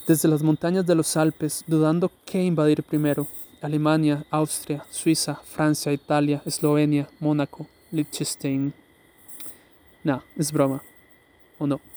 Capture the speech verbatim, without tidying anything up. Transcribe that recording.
desde las montañas de los Alpes, dudando qué invadir primero. Alemania, Austria, Suiza, Francia, Italia, Eslovenia, Mónaco, Liechtenstein. Nah, es broma. ¿O no?